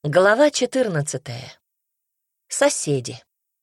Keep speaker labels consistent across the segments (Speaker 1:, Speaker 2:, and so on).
Speaker 1: Глава 14. Соседи.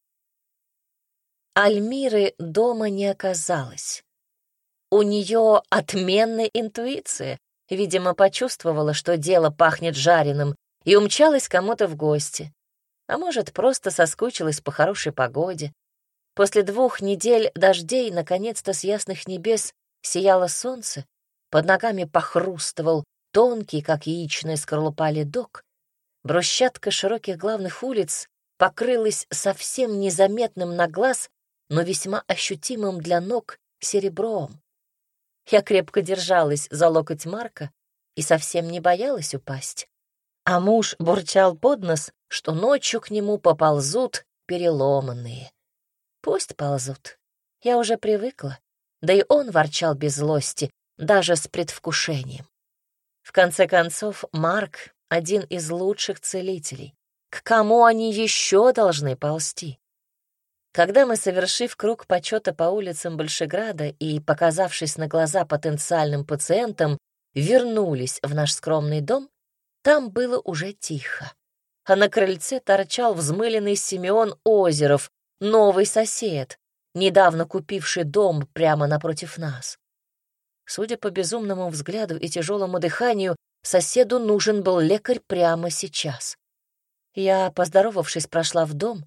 Speaker 1: Альмиры дома не оказалось. У нее отменная интуиция. Видимо, почувствовала, что дело пахнет жареным, и умчалась кому-то в гости. А может, просто соскучилась по хорошей погоде. После 2 недель дождей наконец-то с ясных небес сияло солнце, под ногами похрустывал тонкий, как яичная скорлупа, ледок. Брусчатка широких главных улиц покрылась совсем незаметным на глаз, но весьма ощутимым для ног серебром. Я крепко держалась за локоть Марка и совсем не боялась упасть. А муж бурчал под нос, что ночью к нему поползут переломанные. Пусть ползут. Я уже привыкла. Да и он ворчал без злости, даже с предвкушением. В конце концов, Марк — один из лучших целителей. К кому они еще должны ползти? Когда мы, совершив круг почета по улицам Большеграда и показавшись на глаза потенциальным пациентам, вернулись в наш скромный дом, там было уже тихо. А на крыльце торчал взмыленный Симеон Озеров, новый сосед, недавно купивший дом прямо напротив нас. Судя по безумному взгляду и тяжелому дыханию, соседу нужен был лекарь прямо сейчас. Я, поздоровавшись, прошла в дом.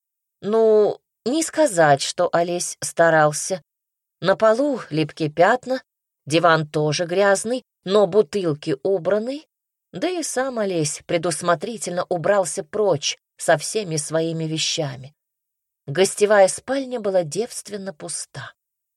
Speaker 1: Ну, не сказать, что Олесь старался. На полу липкие пятна, диван тоже грязный, но бутылки убраны, да и сам Олесь предусмотрительно убрался прочь со всеми своими вещами. Гостевая спальня была девственно пуста.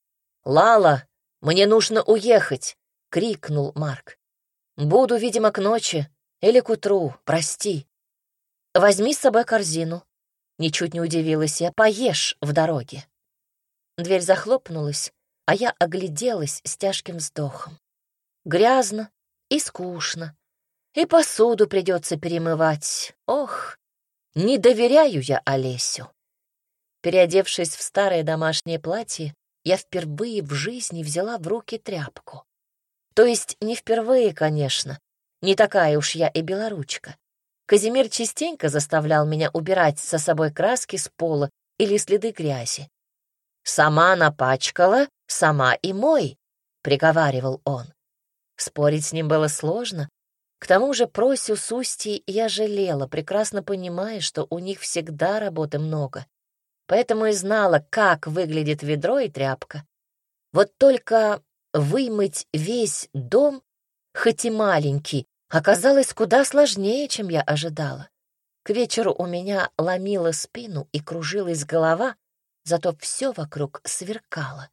Speaker 1: «Лала, мне нужно уехать!» — крикнул Марк. «Буду, видимо, к ночи или к утру, прости. Возьми с собой корзину». Ничуть не удивилась я. «Поешь в дороге». Дверь захлопнулась, а я огляделась с тяжким вздохом. Грязно и скучно, и посуду придется перемывать. Ох, не доверяю я Олесю. Переодевшись в старое домашнее платье, я впервые в жизни взяла в руки тряпку. То есть не впервые, конечно, не такая уж я и белоручка. Казимир частенько заставлял меня убирать со собой краски с пола или следы грязи. «Сама напачкала, сама и мой», — приговаривал он. Спорить с ним было сложно. К тому же Просю с Устьей я жалела, прекрасно понимая, что у них всегда работы много. Поэтому и знала, как выглядит ведро и тряпка. Вот только вымыть весь дом, хоть и маленький, оказалось куда сложнее, чем я ожидала. К вечеру у меня ломила спину и кружилась голова, зато все вокруг сверкало.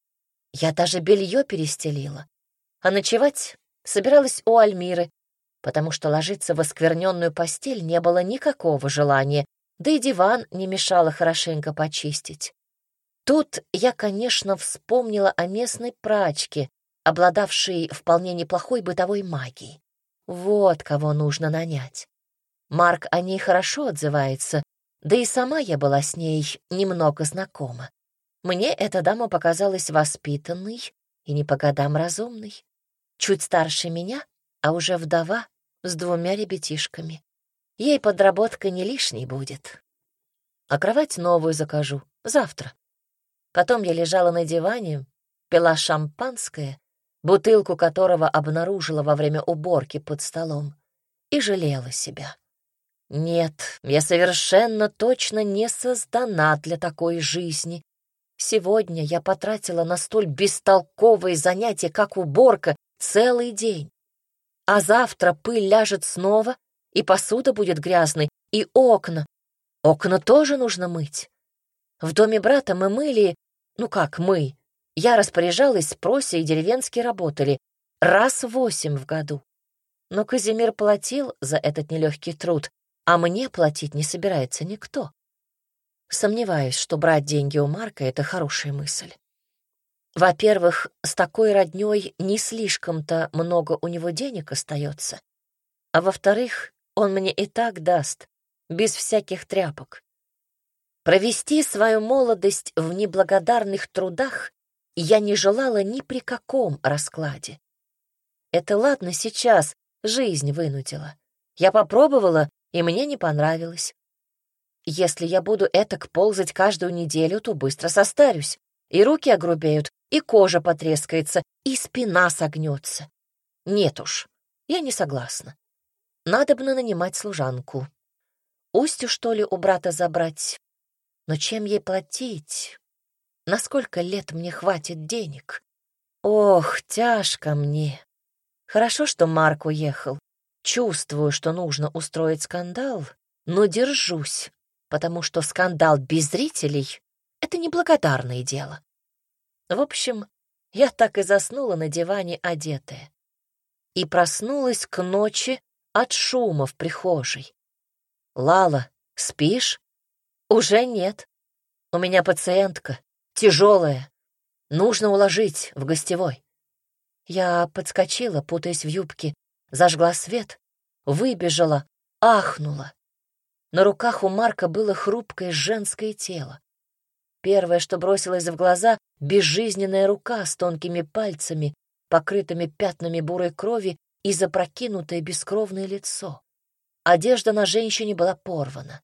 Speaker 1: Я даже белье перестелила, а ночевать собиралась у Альмиры, потому что ложиться в оскверненную постель не было никакого желания, да и диван не мешало хорошенько почистить. Тут я, конечно, вспомнила о местной прачке, обладавшей вполне неплохой бытовой магией. Вот кого нужно нанять. Марк о ней хорошо отзывается, да и сама я была с ней немного знакома. Мне эта дама показалась воспитанной и не по годам разумной. Чуть старше меня, а уже вдова с 2 ребятишками. Ей подработка не лишней будет. А кровать новую закажу завтра. Потом я лежала на диване, пила шампанское, бутылку которого обнаружила во время уборки под столом, и жалела себя. Нет, я совершенно точно не создана для такой жизни. Сегодня я потратила на столь бестолковые занятия, как уборка, целый день. А завтра пыль ляжет снова, и посуда будет грязной, и окна. Окна тоже нужно мыть. В доме брата мы мыли, ну как мы, я распоряжалась, Прося и деревенские работали, раз 8 в году. Но Казимир платил за этот нелегкий труд, а мне платить не собирается никто. Сомневаюсь, что брать деньги у Марка — это хорошая мысль. Во-первых, с такой роднёй не слишком-то много у него денег остается. А во-вторых, он мне и так даст, без всяких тряпок. Провести свою молодость в неблагодарных трудах я не желала ни при каком раскладе. Это ладно сейчас, жизнь вынудила. Я попробовала, и мне не понравилось. Если я буду этак ползать каждую неделю, то быстро состарюсь, и руки огрубеют, и кожа потрескается, и спина согнется. Нет уж, я не согласна. Надобно нанимать служанку. Устью, что ли, у брата забрать? Но чем ей платить? На сколько лет мне хватит денег? Ох, тяжко мне. Хорошо, что Марк уехал. Чувствую, что нужно устроить скандал, но держусь, потому что скандал без зрителей — это неблагодарное дело. В общем, я так и заснула на диване одетая. И проснулась к ночи от шума в прихожей. «Лала, спишь?» «Уже нет. У меня пациентка, тяжелая. Нужно уложить в гостевой». Я подскочила, путаясь в юбке, зажгла свет, выбежала, ахнула. На руках у Марка было хрупкое женское тело. Первое, что бросилось в глаза — безжизненная рука с тонкими пальцами, покрытыми пятнами бурой крови, и запрокинутое бескровное лицо. Одежда на женщине была порвана.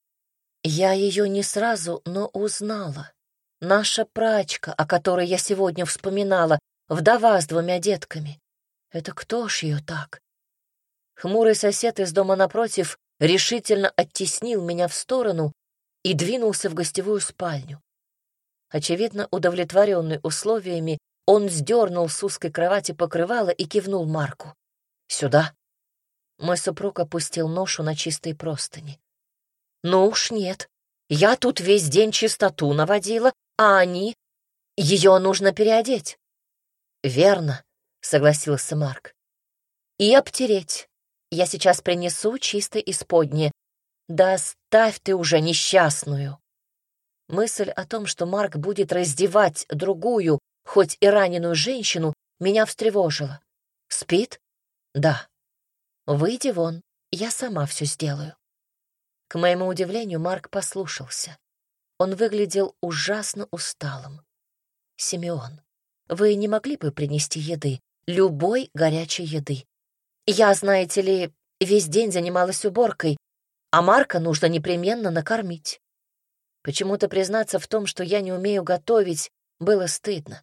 Speaker 1: Я ее не сразу, но узнала. Наша прачка, о которой я сегодня вспоминала, вдова с 2 детками. Это кто ж ее так? Хмурый сосед из дома напротив решительно оттеснил меня в сторону и двинулся в гостевую спальню. Очевидно, удовлетворенный условиями, он сдернул с узкой кровати покрывало и кивнул Марку. «Сюда». Мой супруг опустил ношу на чистые простыни. «Ну уж нет. Я тут весь день чистоту наводила, а они... Ее нужно переодеть». «Верно», — согласился Марк. «И обтереть. Я сейчас принесу чистое исподнее. Да оставь ты уже несчастную». Мысль о том, что Марк будет раздевать другую, хоть и раненую женщину, меня встревожила. «Спит?» «Да». «Выйди вон, я сама все сделаю». К моему удивлению, Марк послушался. Он выглядел ужасно усталым. «Симеон, вы не могли бы принести еды? Любой горячей еды. Я, знаете ли, весь день занималась уборкой, а Марка нужно непременно накормить». Почему-то признаться в том, что я не умею готовить, было стыдно.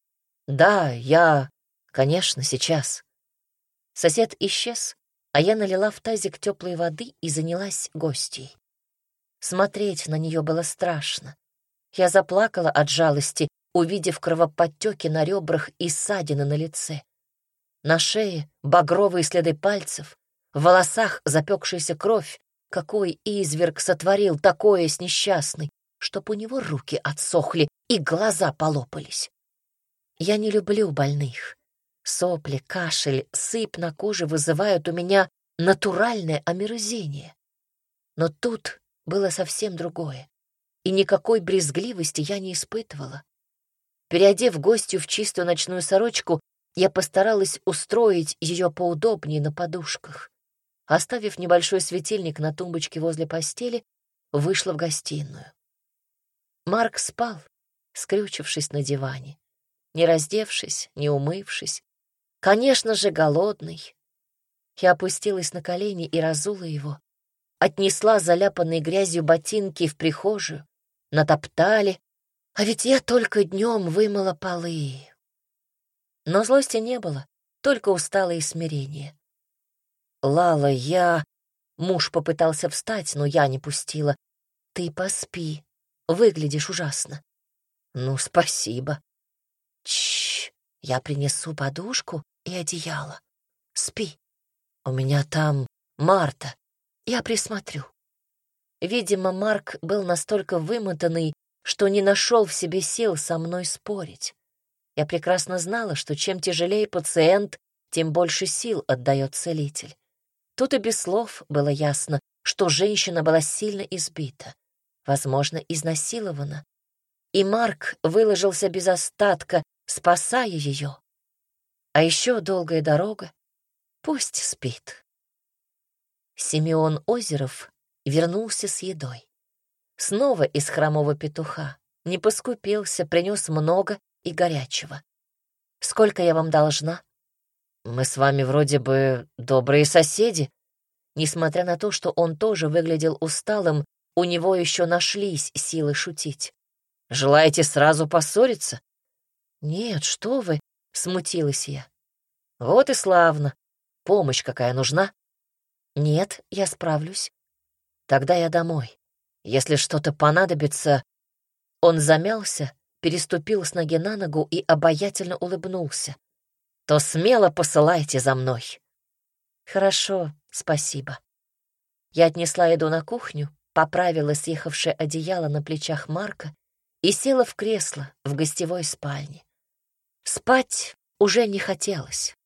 Speaker 1: «Да, конечно, сейчас». Сосед исчез, а я налила в тазик теплой воды и занялась гостьей. Смотреть на нее было страшно. Я заплакала от жалости, увидев кровоподтеки на ребрах и ссадины на лице. На шее багровые следы пальцев, в волосах запекшаяся кровь. Какой изверг сотворил такое с несчастной, чтоб у него руки отсохли и глаза полопались. Я не люблю больных. Сопли, кашель, сыпь на коже вызывают у меня натуральное омерзение. Но тут было совсем другое, и никакой брезгливости я не испытывала. Переодев гостью в чистую ночную сорочку, я постаралась устроить ее поудобнее на подушках. Оставив небольшой светильник на тумбочке возле постели, вышла в гостиную. Марк спал, скрючившись на диване, не раздевшись, не умывшись. Конечно же, голодный. Я опустилась на колени и разула его, отнесла заляпанные грязью ботинки в прихожую, натоптали, а ведь я только днем вымыла полы. Но злости не было, только усталое смирение. «Лала, Муж попытался встать, но я не пустила. «Ты поспи, выглядишь ужасно». «Ну, спасибо». «Чш, я принесу подушку и одеяло. Спи. У меня там Марта. Я присмотрю». Видимо, Марк был настолько вымотанный, что не нашел в себе сил со мной спорить. Я прекрасно знала, что чем тяжелее пациент, тем больше сил отдает целитель. Тут и без слов было ясно, что женщина была сильно избита, возможно, изнасилована. И Марк выложился без остатка, спасая ее. А еще долгая дорога. Пусть спит. Симеон Озеров вернулся с едой. Снова из хромого петуха. Не поскупился, принес много и горячего. «Сколько я вам должна?» «Мы с вами вроде бы добрые соседи». Несмотря на то, что он тоже выглядел усталым, у него еще нашлись силы шутить. «Желаете сразу поссориться?» «Нет, что вы», — смутилась я. «Вот и славно. Помощь какая нужна?» «Нет, я справлюсь. Тогда я домой. Если что-то понадобится...» Он замялся, переступил с ноги на ногу и обаятельно улыбнулся. «То смело посылайте за мной». «Хорошо, спасибо». Я отнесла еду на кухню, поправила съехавшее одеяло на плечах Марка и села в кресло в гостевой спальне. Спать уже не хотелось.